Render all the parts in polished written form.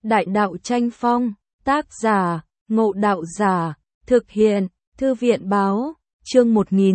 Đại đạo tranh phong, tác giả, Ngộ Đạo Giả, thực hiện, Thư viện Báo, chương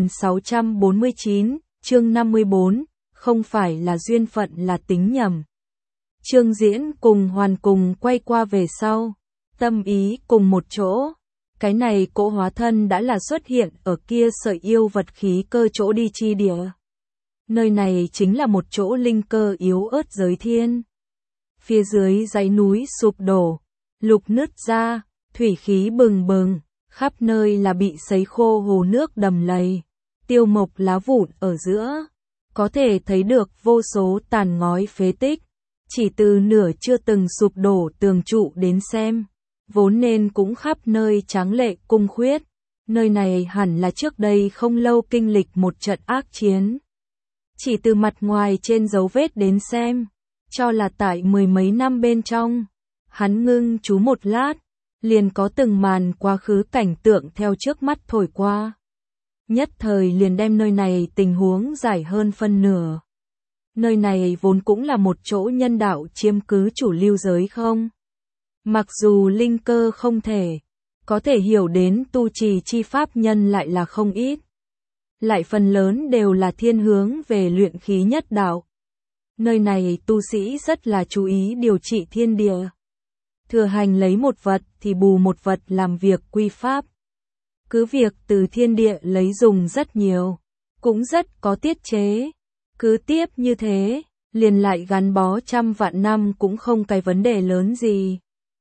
1649, chương 54, không phải là duyên phận là tính nhầm. Trương Diễn cùng Hoàn cùng quay qua về sau, tâm ý cùng một chỗ. Cái này cỗ hóa thân đã là xuất hiện ở kia sợi yêu vật khí cơ chỗ đi chi địa. Nơi này chính là một chỗ linh cơ yếu ớt giới thiên. Phía dưới dãy núi sụp đổ, lục nứt ra, thủy khí bừng bừng, khắp nơi là bị sấy khô hồ nước đầm lầy, tiêu mộc lá vụn ở giữa. Có thể thấy được vô số tàn ngói phế tích, chỉ từ nửa chưa từng sụp đổ tường trụ đến xem. Vốn nên cũng khắp nơi tráng lệ cung khuyết, nơi này hẳn là trước đây không lâu kinh lịch một trận ác chiến. Chỉ từ mặt ngoài trên dấu vết đến xem, cho là tại mười mấy năm bên trong, hắn ngưng chú một lát, liền có từng màn quá khứ cảnh tượng theo trước mắt thổi qua. Nhất thời liền đem nơi này tình huống giải hơn phân nửa. Nơi này vốn cũng là một chỗ nhân đạo chiếm cứ chủ lưu giới không? Mặc dù linh cơ không thể, có thể hiểu đến tu trì chi pháp nhân lại là không ít. Lại phần lớn đều là thiên hướng về luyện khí nhất đạo. Nơi này tu sĩ rất là chú ý điều trị thiên địa. Thừa hành lấy một vật thì bù một vật làm việc quy pháp. Cứ việc từ thiên địa lấy dùng rất nhiều, cũng rất có tiết chế. Cứ tiếp như thế, liền lại gắn bó trăm vạn năm cũng không cái vấn đề lớn gì.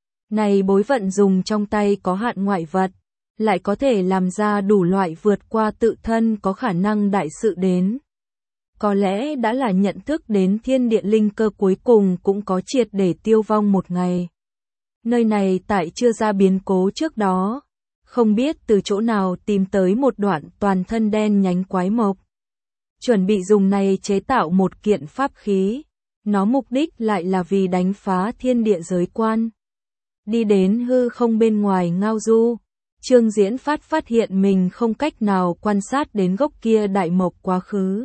Này bối vận dùng trong tay có hạn ngoại vật, lại có thể làm ra đủ loại vượt qua tự thân có khả năng đại sự đến. Có lẽ đã là nhận thức đến thiên địa linh cơ cuối cùng cũng có triệt để tiêu vong một ngày. Nơi này tại chưa ra biến cố trước đó, không biết từ chỗ nào tìm tới một đoạn toàn thân đen nhánh quái mộc. Chuẩn bị dùng này chế tạo một kiện pháp khí, nó mục đích lại là vì đánh phá thiên địa giới quan. Đi đến hư không bên ngoài ngao du, Trương Diễn phát hiện mình không cách nào quan sát đến gốc kia đại mộc quá khứ.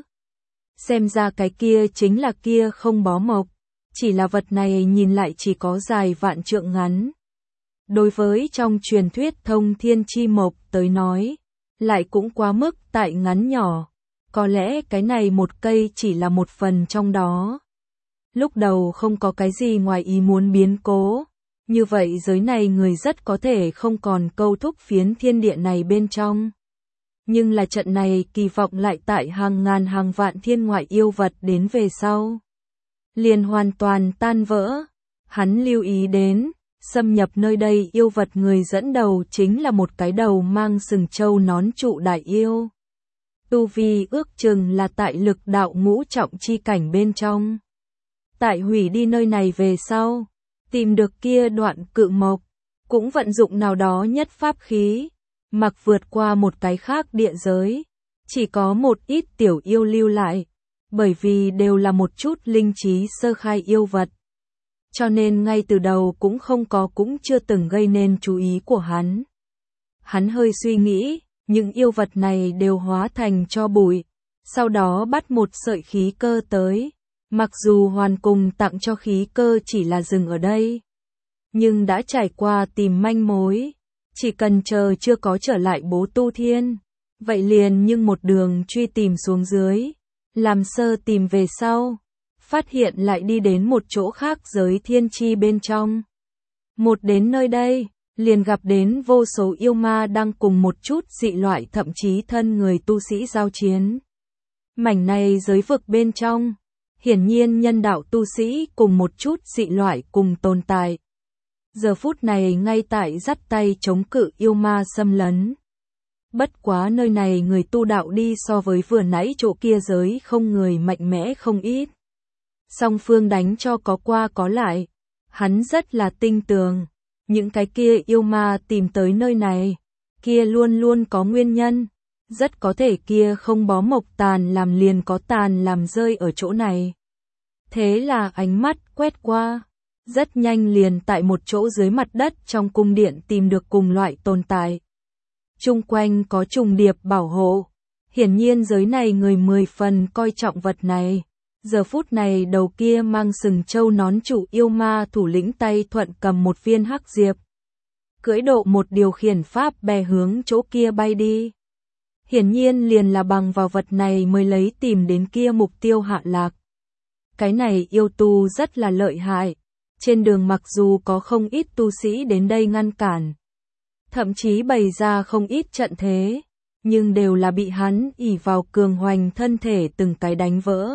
Xem ra cái kia chính là kia không bó mộc, chỉ là vật này nhìn lại chỉ có dài vạn trượng ngắn. Đối với trong truyền thuyết thông thiên chi mộc tới nói, lại cũng quá mức tại ngắn nhỏ. Có lẽ cái này một cây chỉ là một phần trong đó. Lúc đầu không có cái gì ngoài ý muốn biến cố. Như vậy giới này người rất có thể không còn câu thúc phiến thiên địa này bên trong. Nhưng là trận này kỳ vọng lại tại hàng ngàn hàng vạn thiên ngoại yêu vật đến về sau. Liền hoàn toàn tan vỡ. Hắn lưu ý đến, xâm nhập nơi đây yêu vật người dẫn đầu chính là một cái đầu mang sừng trâu nón trụ đại yêu. Tu vi ước chừng là tại lực đạo ngũ trọng chi cảnh bên trong. Tại hủy đi nơi này về sau, tìm được kia đoạn cự mộc, cũng vận dụng nào đó nhất pháp khí, mặc vượt qua một cái khác địa giới, chỉ có một ít tiểu yêu lưu lại, bởi vì đều là một chút linh trí sơ khai yêu vật. Cho nên ngay từ đầu cũng chưa từng gây nên chú ý của hắn. Hắn hơi suy nghĩ, những yêu vật này đều hóa thành tro bụi, sau đó bắt một sợi khí cơ tới. Mặc dù Hoàn cùng tặng cho khí cơ chỉ là dừng ở đây, nhưng đã trải qua tìm manh mối, chỉ cần chờ chưa có trở lại bố tu thiên, vậy liền nhưng một đường truy tìm xuống dưới, làm sơ tìm về sau, phát hiện lại đi đến một chỗ khác giới thiên chi bên trong. Một đến nơi đây, liền gặp đến vô số yêu ma đang cùng một chút dị loại thậm chí thân người tu sĩ giao chiến. Mảnh này giới vực bên trong, hiển nhiên nhân đạo tu sĩ cùng một chút dị loại cùng tồn tại. Giờ phút này ngay tại dắt tay chống cự yêu ma xâm lấn. Bất quá nơi này người tu đạo đi so với vừa nãy chỗ kia giới không người mạnh mẽ không ít. Song phương đánh cho có qua có lại. Hắn rất là tinh tường. Những cái kia yêu ma tìm tới nơi này, kia luôn luôn có nguyên nhân. Rất có thể kia không bó mộc tàn làm liền có tàn làm rơi ở chỗ này. Thế là ánh mắt quét qua, rất nhanh liền tại một chỗ dưới mặt đất trong cung điện tìm được cùng loại tồn tại. Chung quanh có trùng điệp bảo hộ, hiển nhiên giới này người 10 phần coi trọng vật này, Giờ phút này đầu kia mang sừng trâu nón chủ yêu ma thủ lĩnh tay thuận cầm một viên hắc diệp. Cưỡi độ một điều khiển pháp bè hướng chỗ kia bay đi. Hiển nhiên liền là bằng vào vật này mới lấy tìm đến kia mục tiêu hạ lạc. Cái này yêu tu rất là lợi hại. Trên đường mặc dù có không ít tu sĩ đến đây ngăn cản. Thậm chí bày ra không ít trận thế. Nhưng đều là bị hắn ỷ vào cường hoành thân thể từng cái đánh vỡ.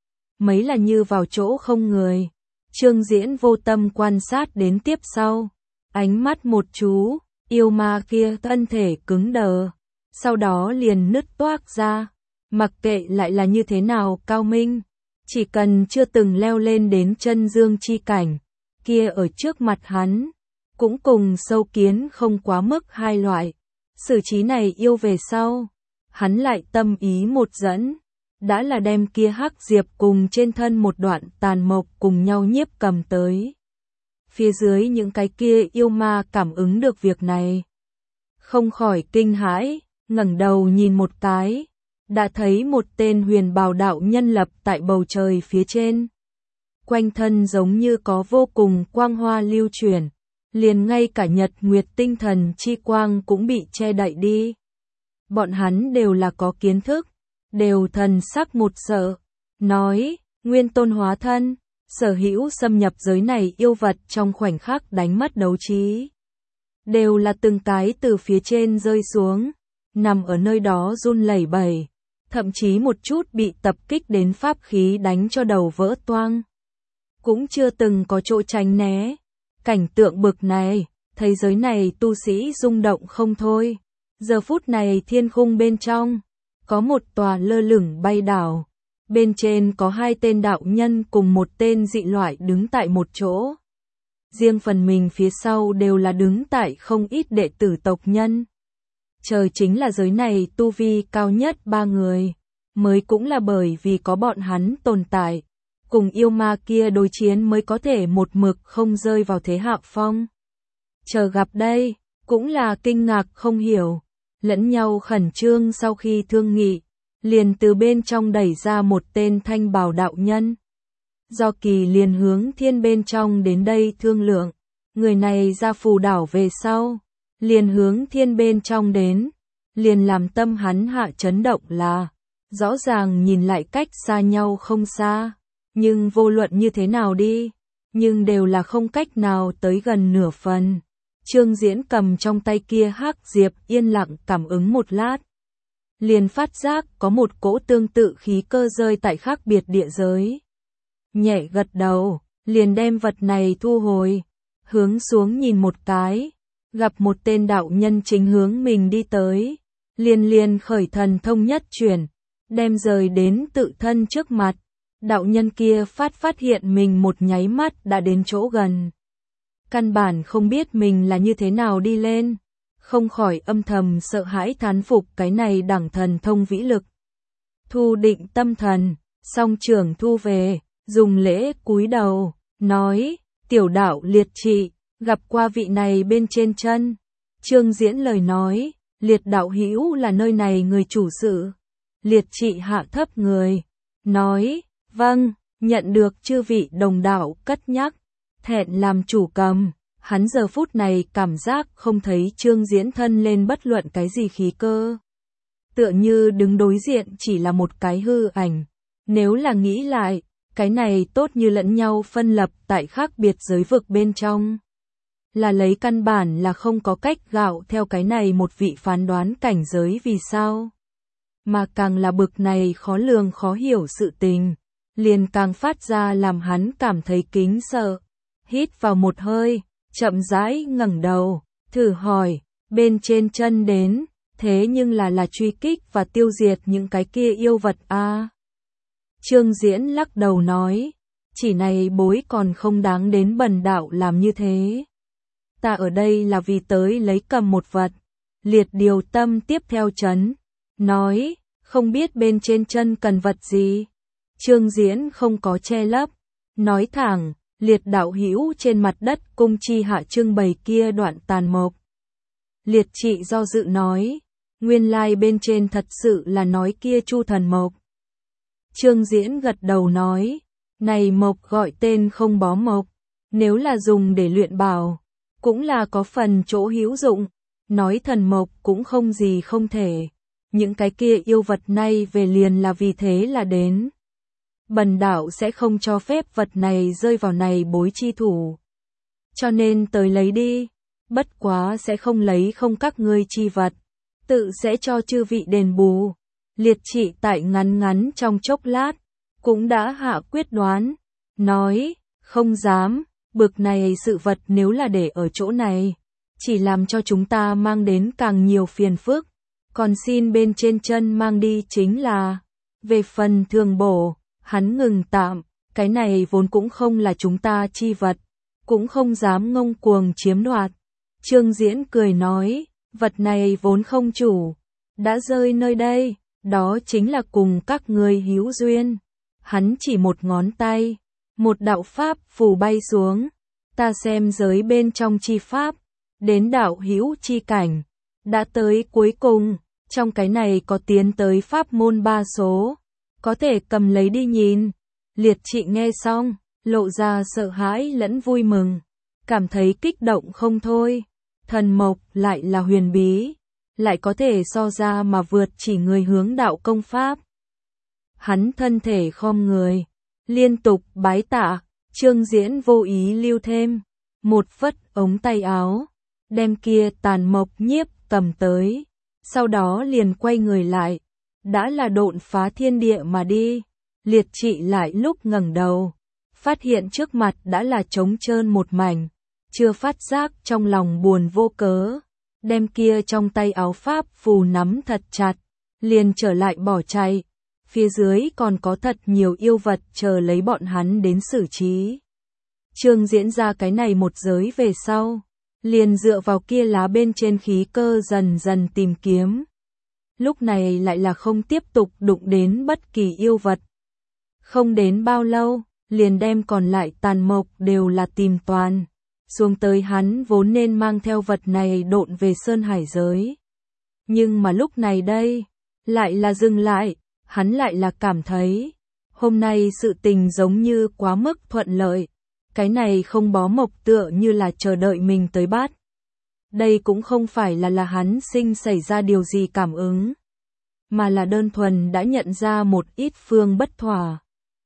Mấy là như vào chỗ không người. Trương Diễn vô tâm quan sát đến tiếp sau. Ánh mắt một chú, yêu ma kia thân thể cứng đờ. Sau đó liền nứt toác ra. Mặc kệ lại là như thế nào cao minh. Chỉ cần chưa từng leo lên đến chân dương chi cảnh. Kia ở trước mặt hắn. Cũng cùng sâu kiến không quá mức hai loại. Xử trí này yêu về sau. Hắn lại tâm ý một dẫn. Đã là đem kia hắc diệp cùng trên thân một đoạn tàn mộc cùng nhau nhiếp cầm tới. Phía dưới những cái kia yêu ma cảm ứng được việc này. Không khỏi kinh hãi, ngẩng đầu nhìn một cái. Đã thấy một tên huyền bào đạo nhân lập tại bầu trời phía trên. Quanh thân giống như có vô cùng quang hoa lưu chuyển. Liền ngay cả nhật nguyệt tinh thần chi quang cũng bị che đậy đi. Bọn hắn đều là có kiến thức. Đều thần sắc một sợ. Nói, nguyên tôn hóa thân. Sở hữu xâm nhập giới này yêu vật trong khoảnh khắc đánh mất đấu trí. Đều là từng cái từ phía trên rơi xuống. Nằm ở nơi đó run lẩy bẩy. Thậm chí một chút bị tập kích đến pháp khí đánh cho đầu vỡ toang. Cũng chưa từng có chỗ tránh né. Cảnh tượng bực này, thế giới này tu sĩ rung động không thôi. Giờ phút này thiên khung bên trong, có một tòa lơ lửng bay đảo. Bên trên có hai tên đạo nhân cùng một tên dị loại đứng tại một chỗ. Riêng phần mình phía sau đều là đứng tại không ít đệ tử tộc nhân. Trời chính là giới này tu vi cao nhất ba người. Mới cũng là bởi vì có bọn hắn tồn tại. Cùng yêu ma kia đối chiến mới có thể một mực không rơi vào thế hạ phong. Chờ gặp đây, cũng là kinh ngạc không hiểu. Lẫn nhau khẩn trương sau khi thương nghị. Liền từ bên trong đẩy ra một tên thanh bào đạo nhân. Do Kỳ liền hướng thiên bên trong đến đây thương lượng. Người này ra phù đảo về sau. Liền hướng thiên bên trong đến. Liền làm tâm hắn hạ chấn động là. Rõ ràng nhìn lại cách xa nhau không xa. Nhưng vô luận như thế nào đi. Nhưng đều là không cách nào tới gần nửa phần. Trương Diễn cầm trong tay kia hắc diệp yên lặng cảm ứng một lát. Liền phát giác có một cỗ tương tự khí cơ rơi tại khác biệt địa giới. Nhẹ gật đầu, liền đem vật này thu hồi. Hướng xuống nhìn một cái. Gặp một tên đạo nhân chính hướng mình đi tới. Liền khởi thần thông nhất chuyển. Đem rời đến tự thân trước mặt. Đạo nhân kia phát hiện mình một nháy mắt đã đến chỗ gần. Căn bản không biết mình là như thế nào đi lên. Không khỏi âm thầm sợ hãi thán phục cái này đẳng thần thông vĩ lực. Thu định tâm thần, song trưởng thu về, dùng lễ cúi đầu, nói, tiểu đạo liệt trị, gặp qua vị này bên trên chân. Trương Diễn lời nói, liệt đạo hữu là nơi này người chủ sự. Liệt trị hạ thấp người, nói, vâng, nhận được chư vị đồng đạo cất nhắc, thẹn làm chủ cầm. Hắn giờ phút này cảm giác không thấy Trương Diễn thân lên bất luận cái gì khí cơ. Tựa như đứng đối diện chỉ là một cái hư ảnh. Nếu là nghĩ lại, cái này tốt như lẫn nhau phân lập tại khác biệt giới vực bên trong. Là lấy căn bản là không có cách gạo theo cái này một vị phán đoán cảnh giới vì sao. Mà càng là bực này khó lường khó hiểu sự tình. Liền càng phát ra làm hắn cảm thấy kính sợ. Hít vào một hơi. Chậm rãi ngẩng đầu, thử hỏi, bên trên chân đến, thế nhưng là truy kích và tiêu diệt những cái kia yêu vật a. Trương Diễn lắc đầu nói, chỉ này bối còn không đáng đến bần đạo làm như thế. Ta ở đây là vì tới lấy cầm một vật. Liệt điều tâm tiếp theo chấn, nói, không biết bên trên chân cần vật gì. Trương Diễn không có che lấp, nói thẳng. Liệt đạo hữu trên mặt đất cung chi hạ trưng bày kia đoạn tàn mộc. Liệt trị do dự nói, nguyên lai bên trên thật sự là nói kia chu thần mộc. Trương Diễn gật đầu nói, này mộc gọi tên không bó mộc, nếu là dùng để luyện bảo, cũng là có phần chỗ hữu dụng, nói thần mộc cũng không gì không thể, những cái kia yêu vật nay về liền là vì thế là đến. Bần đạo sẽ không cho phép vật này rơi vào này bối chi thủ. Cho nên tới lấy đi, bất quá sẽ không lấy không các ngươi chi vật, tự sẽ cho chư vị đền bù. Liệt Trị tại ngắn ngắn trong chốc lát, cũng đã hạ quyết đoán, nói, không dám, bực này sự vật nếu là để ở chỗ này, chỉ làm cho chúng ta mang đến càng nhiều phiền phức, còn xin bên trên chân mang đi chính là, về phần thường bổ, hắn ngừng tạm, cái này vốn cũng không là chúng ta chi vật, cũng không dám ngông cuồng chiếm đoạt. Trương Diễn cười nói, vật này vốn không chủ, đã rơi nơi đây, đó chính là cùng các ngươi hữu duyên. Hắn chỉ một ngón tay, một đạo pháp phù bay xuống, ta xem giới bên trong chi pháp, đến đạo hữu chi cảnh, đã tới cuối cùng, trong cái này có tiến tới pháp môn 3 số, có thể cầm lấy đi nhìn. Liệt Trị nghe xong, lộ ra sợ hãi lẫn vui mừng, cảm thấy kích động không thôi, thần mộc lại là huyền bí, lại có thể so ra mà vượt chỉ người hướng đạo công pháp. Hắn thân thể khom người, liên tục bái tạ, Trương Diễn vô ý lưu thêm, một phất ống tay áo, đem kia tàn mộc nhiếp cầm tới, sau đó liền quay người lại, đã là độn phá thiên địa mà đi. Liệt Trị lại lúc ngẩng đầu, phát hiện trước mặt đã là trống trơn một mảnh, chưa phát giác trong lòng buồn vô cớ, đem kia trong tay áo pháp phù nắm thật chặt, liền trở lại bỏ chạy, phía dưới còn có thật nhiều yêu vật chờ lấy bọn hắn đến xử trí. Trương Diễn ra cái này một giới về sau, liền dựa vào kia lá bên trên khí cơ dần dần tìm kiếm. Lúc này lại là không tiếp tục đụng đến bất kỳ yêu vật. Không đến bao lâu, liền đem còn lại tàn mộc đều là tìm toàn. Xuống tới hắn vốn nên mang theo vật này độn về sơn hải giới. Nhưng mà lúc này đây, lại là dừng lại, hắn lại là cảm thấy, hôm nay sự tình giống như quá mức thuận lợi. Cái này không bó mộc tựa như là chờ đợi mình tới bắt. Đây cũng không phải là hắn sinh xảy ra điều gì cảm ứng, mà là đơn thuần đã nhận ra một ít phương bất thỏa.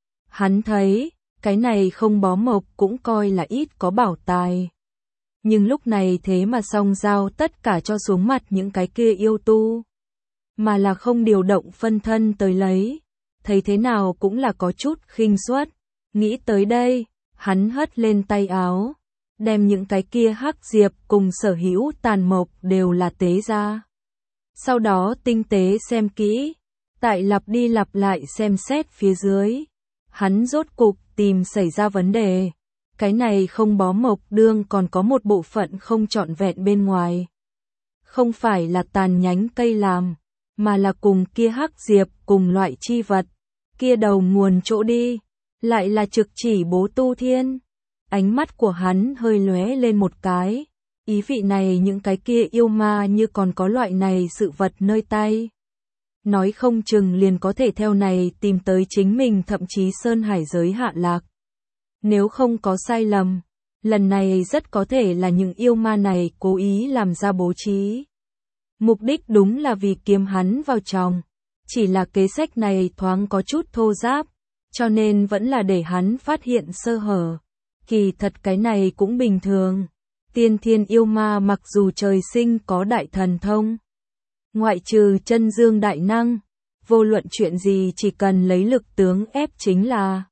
Hắn thấy, cái này không bó mộc cũng coi là ít có bảo tài. Nhưng lúc này thế mà song giao tất cả cho xuống mặt những cái kia yêu tu. Mà là không điều động phân thân tới lấy. Thấy thế nào cũng là có chút khinh suất. Nghĩ tới đây, hắn hất lên tay áo. Đem những cái kia hắc diệp cùng sở hữu tàn mộc đều là tế ra. Sau đó tinh tế xem kỹ. Tại lặp đi lặp lại xem xét phía dưới. Hắn rốt cục tìm xảy ra vấn đề. Cái này không bó mộc đương còn có một bộ phận không trọn vẹn bên ngoài. Không phải là tàn nhánh cây làm, mà là cùng kia hắc diệp cùng loại chi vật. Kia đầu nguồn chỗ đi, lại là trực chỉ Bố Tu Thiên. Ánh mắt của hắn hơi lóe lên một cái. Ý vị này những cái kia yêu ma như còn có loại này sự vật nơi tay. Nói không chừng liền có thể theo này tìm tới chính mình thậm chí sơn hải giới hạ lạc. Nếu không có sai lầm, lần này rất có thể là những yêu ma này cố ý làm ra bố trí. Mục đích đúng là vì kiếm hắn vào trong. Chỉ là kế sách này thoáng có chút thô ráp, cho nên vẫn là để hắn phát hiện sơ hở. Kỳ thật cái này cũng bình thường. Tiên thiên yêu ma mặc dù trời sinh có đại thần thông, ngoại trừ chân dương đại năng, vô luận chuyện gì chỉ cần lấy lực tướng ép chính là.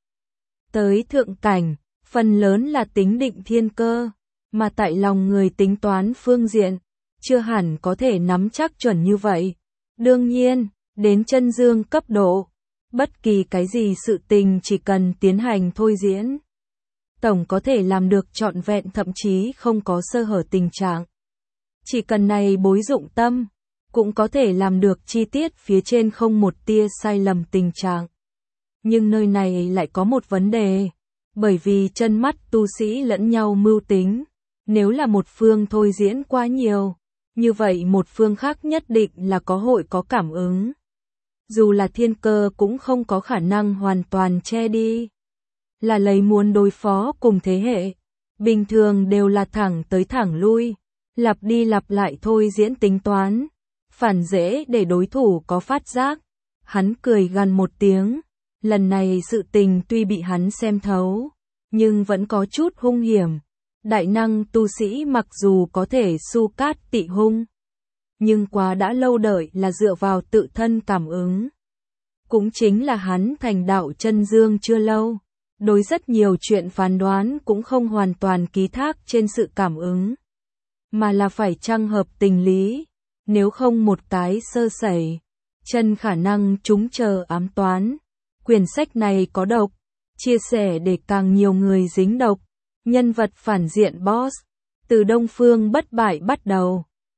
Tới thượng cảnh, phần lớn là tính định thiên cơ, mà tại lòng người tính toán phương diện, chưa hẳn có thể nắm chắc chuẩn như vậy. Đương nhiên, đến chân dương cấp độ, bất kỳ cái gì sự tình chỉ cần tiến hành thôi diễn. Tổng có thể làm được trọn vẹn thậm chí không có sơ hở tình trạng. Chỉ cần này bối dụng tâm, cũng có thể làm được chi tiết phía trên không một tia sai lầm tình trạng. Nhưng nơi này lại có một vấn đề, bởi vì chân mắt tu sĩ lẫn nhau mưu tính, nếu là một phương thôi diễn quá nhiều, như vậy một phương khác nhất định là có hội có cảm ứng. dù là thiên cơ cũng không có khả năng hoàn toàn che đi. Là lấy muốn đối phó cùng thế hệ, bình thường đều là thẳng tới thẳng lui, lặp đi lặp lại thôi diễn tính toán, phản dễ để đối thủ có phát giác. Hắn cười gằn một tiếng, lần này sự tình tuy bị hắn xem thấu, nhưng vẫn có chút hung hiểm. Đại năng tu sĩ mặc dù có thể su cát tị hung, nhưng quá đã lâu đợi là dựa vào tự thân cảm ứng. Cũng chính là hắn thành đạo chân dương chưa lâu, đối rất nhiều chuyện phán đoán cũng không hoàn toàn ký thác trên sự cảm ứng, mà là phải chăng hợp tình lý, nếu không một cái sơ sẩy, chân khả năng trúng chờ ám toán. Quyển sách này có độc, chia sẻ để càng nhiều người dính độc. Nhân vật phản diện boss, từ Đông Phương bất bại bắt đầu.